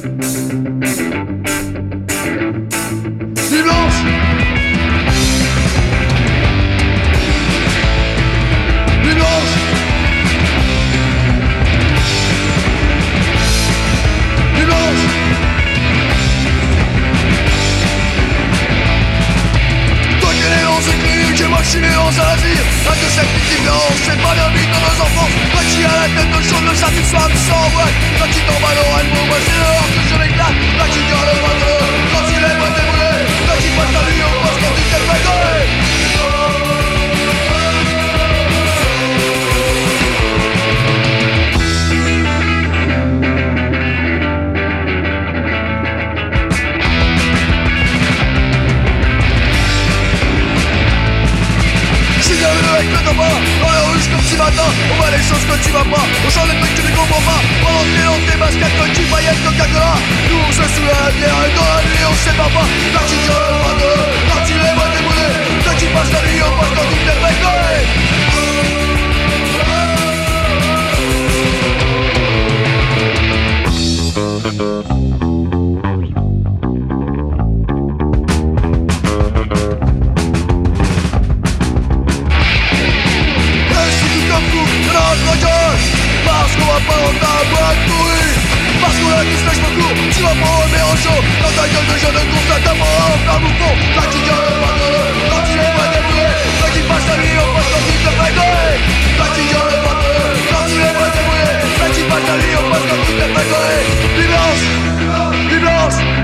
Nuit blanche. Nuit blanche. Nuit blanche. Toi qui es né dans ce clinique et moi je suis né dans un asile. Un de cette petite différence, c'est pas la vie de nos enfants. Toi qui as la tête de chaud le samedi soir tu sens ouais. Toi qui tombe à l'oreille, moi c'est dehors que je m'éclate. Toi qui garde le moindre, quand il est pas déroulé. Toi qui passe la nuit au poste quand il t'est pas collé. Avec le tabac, dans la rue comme si matin. On voit les choses que tu vas pas, on chante des trucs que tu ne comprends pas. Pendant que t'es dans tes baskets, que tu paillettes, Coca-Cola. Nous on se souvient à la bière et dans la nuit on se sépare pas. Là tu tires le bras de là tu les vois déboulés. Là tu passes la nuit au poste quand tout est fait coller. Parce qu'on va pas dans ta boîte pourrie. Parce qu'on a tous les cheveux courts. Tu vas pas remettre en chaud. Dans ta gueule de jeune constat ta mort en plein bouffon. Là tu gueules pas de l'eau. Là tu les vois déboulés. Là qui passe la nuit au poste quand il te fait coller. Là tu gueules pas de l'eau. Là tu les vois déboulés. Là qui passe la nuit au poste quand il te fait coller. Nuit blanche. Nuit blanche.